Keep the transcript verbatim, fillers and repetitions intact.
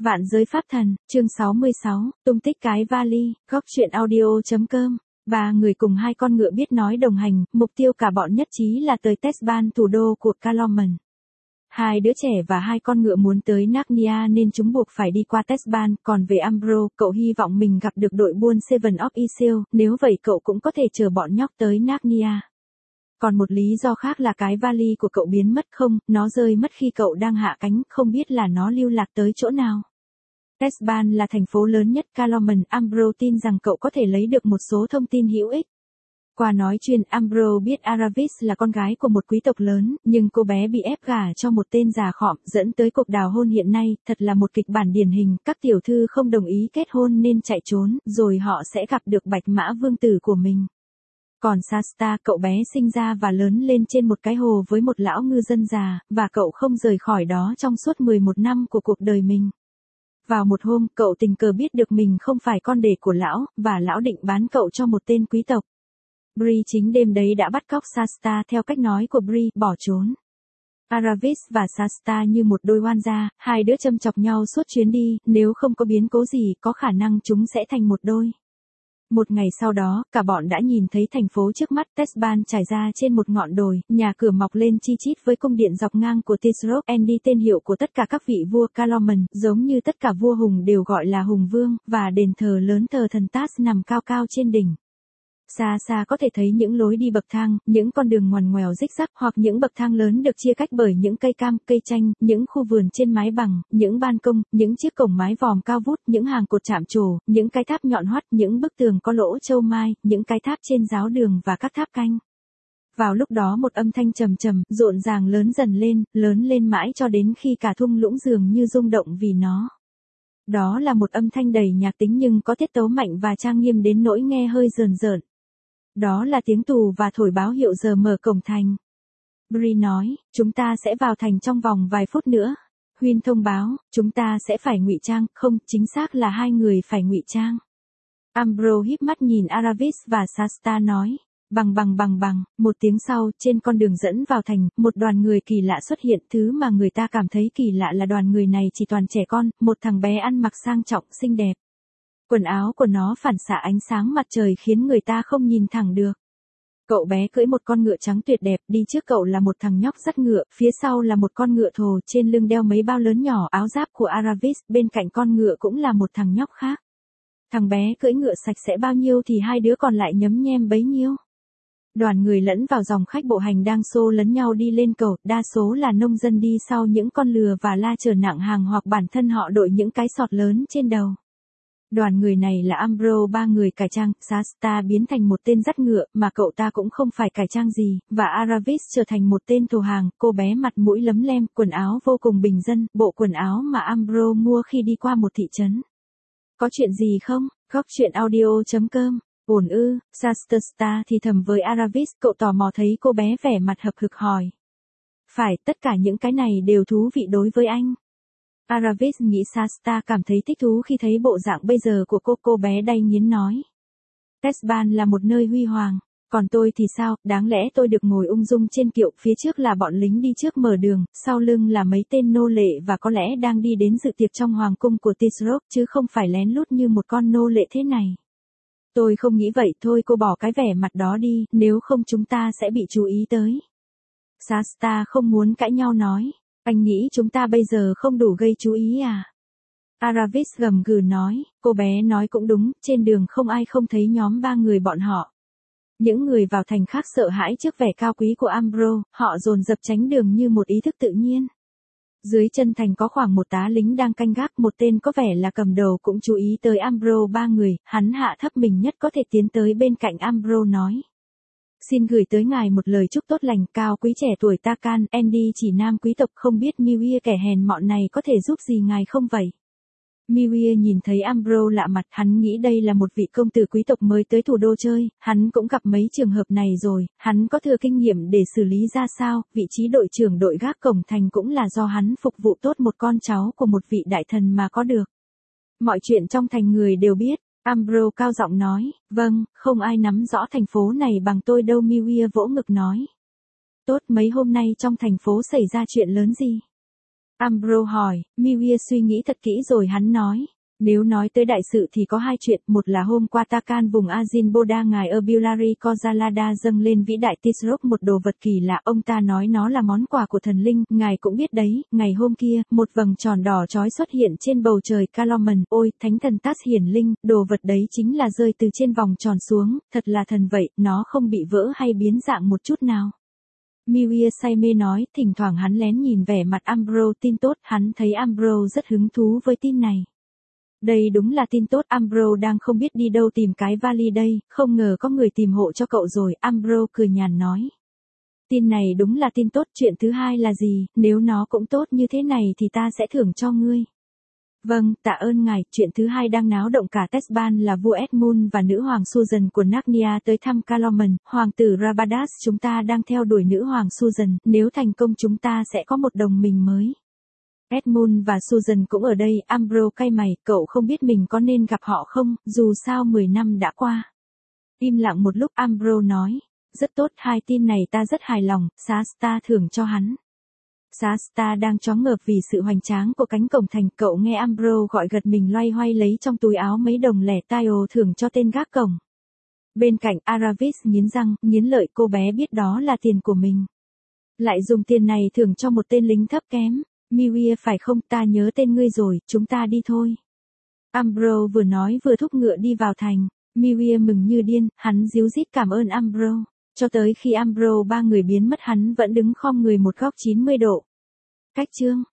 Vạn giới pháp thần, chương sáu mươi sáu, tung tích cái vali, góc truyện audio.com. Ba người cùng hai con ngựa biết nói đồng hành, mục tiêu cả bọn nhất trí là tới Tesban, thủ đô của Caloman. Hai đứa trẻ và hai con ngựa muốn tới Narnia nên chúng buộc phải đi qua Tesban, còn về Ambro, cậu hy vọng mình gặp được đội buôn Seven of Isil, nếu vậy cậu cũng có thể chở bọn nhóc tới Narnia. Còn một lý do khác là cái vali của cậu biến mất không, nó rơi mất khi cậu đang hạ cánh, không biết là nó lưu lạc tới chỗ nào. Tesban là thành phố lớn nhất Caloman, Ambro tin rằng cậu có thể lấy được một số thông tin hữu ích. Qua nói chuyên, Ambro biết Aravis là con gái của một quý tộc lớn, nhưng cô bé bị ép gả cho một tên già khọm, dẫn tới cuộc đào hôn hiện nay, thật là một kịch bản điển hình, các tiểu thư không đồng ý kết hôn nên chạy trốn, rồi họ sẽ gặp được bạch mã vương tử của mình. Còn Shasta, cậu bé sinh ra và lớn lên trên một cái hồ với một lão ngư dân già, và cậu không rời khỏi đó trong suốt mười một năm của cuộc đời mình. Vào một hôm, cậu tình cờ biết được mình không phải con rể của lão, và lão định bán cậu cho một tên quý tộc. Bree chính đêm đấy đã bắt cóc Shasta theo cách nói của Bree, bỏ trốn. Aravis và Shasta như một đôi oan gia, hai đứa châm chọc nhau suốt chuyến đi, nếu không có biến cố gì, có khả năng chúng sẽ thành một đôi. Một ngày sau đó, cả bọn đã nhìn thấy thành phố trước mắt, Tesban trải ra trên một ngọn đồi, nhà cửa mọc lên chi chít với cung điện dọc ngang của Tisrok, Andy tên hiệu của tất cả các vị vua Caloman, giống như tất cả vua hùng đều gọi là hùng vương, và đền thờ lớn thờ thần Tas nằm cao cao trên đỉnh. Xa xa có thể thấy những lối đi bậc thang, những con đường ngoằn ngoèo rích rắc, hoặc những bậc thang lớn được chia cách bởi những cây cam, cây chanh, những khu vườn trên mái bằng, những ban công, những chiếc cổng mái vòm cao vút, những hàng cột chạm trổ, những cái tháp nhọn hoắt, những bức tường có lỗ châu mai, những cái tháp trên giáo đường và các tháp canh. Vào lúc đó một âm thanh trầm trầm, rộn ràng lớn dần lên, lớn lên mãi cho đến khi cả thung lũng dường như rung động vì nó. Đó là một âm thanh đầy nhạc tính nhưng có tiết tấu mạnh và trang nghiêm đến nỗi nghe hơi rờn rợn. Đó là tiếng tù và thổi báo hiệu giờ mở cổng thành. Bree nói, chúng ta sẽ vào thành trong vòng vài phút nữa. Huyên thông báo, chúng ta sẽ phải ngụy trang, không, chính xác là hai người phải ngụy trang. Ambro híp mắt nhìn Aravis và Shasta nói, bằng bằng bằng bằng, một tiếng sau, trên con đường dẫn vào thành, một đoàn người kỳ lạ xuất hiện, thứ mà người ta cảm thấy kỳ lạ là đoàn người này chỉ toàn trẻ con, một thằng bé ăn mặc sang trọng, xinh đẹp. Quần áo của nó phản xạ ánh sáng mặt trời khiến người ta không nhìn thẳng được. Cậu bé cưỡi một con ngựa trắng tuyệt đẹp, đi trước cậu là một thằng nhóc dắt ngựa, phía sau là một con ngựa thồ, trên lưng đeo mấy bao lớn nhỏ, áo giáp của Aravis, bên cạnh con ngựa cũng là một thằng nhóc khác. Thằng bé cưỡi ngựa sạch sẽ bao nhiêu thì hai đứa còn lại nhấm nhem bấy nhiêu. Đoàn người lẫn vào dòng khách bộ hành đang xô lấn nhau đi lên cầu, đa số là nông dân đi sau những con lừa và la chở nặng hàng hoặc bản thân họ đội những cái sọt lớn trên đầu. Đoàn người này là Ambro, ba người cải trang, Shasta biến thành một tên dắt ngựa, mà cậu ta cũng không phải cải trang gì, và Aravis trở thành một tên thồ hàng, cô bé mặt mũi lấm lem, quần áo vô cùng bình dân, bộ quần áo mà Ambro mua khi đi qua một thị trấn. Có chuyện gì không? Góc truyện audio.com. Ổn ư, Shasta thì thầm với Aravis, cậu tò mò thấy cô bé vẻ mặt hậm hực hỏi. Phải, tất cả những cái này đều thú vị đối với anh. Aravis nghĩ Shasta cảm thấy thích thú khi thấy bộ dạng bây giờ của cô, cô bé đay nghiến nói. Tesban là một nơi huy hoàng, còn tôi thì sao, đáng lẽ tôi được ngồi ung dung trên kiệu, phía trước là bọn lính đi trước mở đường, sau lưng là mấy tên nô lệ và có lẽ đang đi đến dự tiệc trong hoàng cung của Tisrok chứ không phải lén lút như một con nô lệ thế này. Tôi không nghĩ vậy, thôi cô bỏ cái vẻ mặt đó đi, nếu không chúng ta sẽ bị chú ý tới. Shasta không muốn cãi nhau nói. Anh nghĩ chúng ta bây giờ không đủ gây chú ý à? Aravis gầm gừ nói, cô bé nói cũng đúng, trên đường không ai không thấy nhóm ba người bọn họ. Những người vào thành khác sợ hãi trước vẻ cao quý của Ambro, họ dồn dập tránh đường như một ý thức tự nhiên. Dưới chân thành có khoảng một tá lính đang canh gác, một tên có vẻ là cầm đầu cũng chú ý tới Ambro ba người, hắn hạ thấp mình nhất có thể tiến tới bên cạnh Ambro nói. Xin gửi tới ngài một lời chúc tốt lành, cao quý trẻ tuổi Takan, Andy chỉ nam quý tộc, không biết Miwia kẻ hèn mọn này có thể giúp gì ngài không vậy? Miwia nhìn thấy Ambro lạ mặt, hắn nghĩ đây là một vị công tử quý tộc mới tới thủ đô chơi, hắn cũng gặp mấy trường hợp này rồi, hắn có thừa kinh nghiệm để xử lý ra sao, vị trí đội trưởng đội gác cổng thành cũng là do hắn phục vụ tốt một con cháu của một vị đại thần mà có được. Mọi chuyện trong thành người đều biết. Ambro cao giọng nói, vâng, không ai nắm rõ thành phố này bằng tôi đâu. Miwia vỗ ngực nói. Tốt, mấy hôm nay trong thành phố xảy ra chuyện lớn gì? Ambrose hỏi, Miwie suy nghĩ thật kỹ rồi hắn nói. Nếu nói tới đại sự thì có hai chuyện, một là hôm qua Takan vùng Ajin-Boda ngài ở Billari Kozalada dâng lên vĩ đại Tisrok một đồ vật kỳ lạ, ông ta nói nó là món quà của thần linh, ngài cũng biết đấy, ngày hôm kia, một vầng tròn đỏ chói xuất hiện trên bầu trời Kaloman, ôi, thánh thần Tats hiển linh, đồ vật đấy chính là rơi từ trên vòng tròn xuống, thật là thần vậy, nó không bị vỡ hay biến dạng một chút nào. Miwie say mê nói, thỉnh thoảng hắn lén nhìn vẻ mặt Ambrose tin tốt, hắn thấy Ambrose rất hứng thú với tin này. Đây đúng là tin tốt, Ambrose đang không biết đi đâu tìm cái vali đây, không ngờ có người tìm hộ cho cậu rồi, Ambrose cười nhàn nói. Tin này đúng là tin tốt, chuyện thứ hai là gì, nếu nó cũng tốt như thế này thì ta sẽ thưởng cho ngươi. Vâng, tạ ơn ngài, chuyện thứ hai đang náo động cả Tesban là vua Edmund và nữ hoàng Susan của Narnia tới thăm Kaloman, hoàng tử Rabadas, chúng ta đang theo đuổi nữ hoàng Susan, nếu thành công chúng ta sẽ có một đồng minh mới. Edmund và Susan cũng ở đây, Ambrose cay mày, cậu không biết mình có nên gặp họ không, dù sao mười năm đã qua. Im lặng một lúc Ambrose nói, rất tốt, hai tin này ta rất hài lòng, Shasta thưởng cho hắn. Shasta đang choáng ngợp vì sự hoành tráng của cánh cổng thành, cậu nghe Ambrose gọi gật mình loay hoay lấy trong túi áo mấy đồng lẻ tile thưởng cho tên gác cổng. Bên cạnh Aravis nghiến răng, nghiến lợi, cô bé biết đó là tiền của mình. Lại dùng tiền này thưởng cho một tên lính thấp kém. Miwie phải không, ta nhớ tên ngươi rồi, chúng ta đi thôi. Ambrose vừa nói vừa thúc ngựa đi vào thành. Miwie mừng như điên, hắn díu dít cảm ơn Ambrose. Cho tới khi Ambrose ba người biến mất hắn vẫn đứng khom người một góc chín mươi độ. Cách chương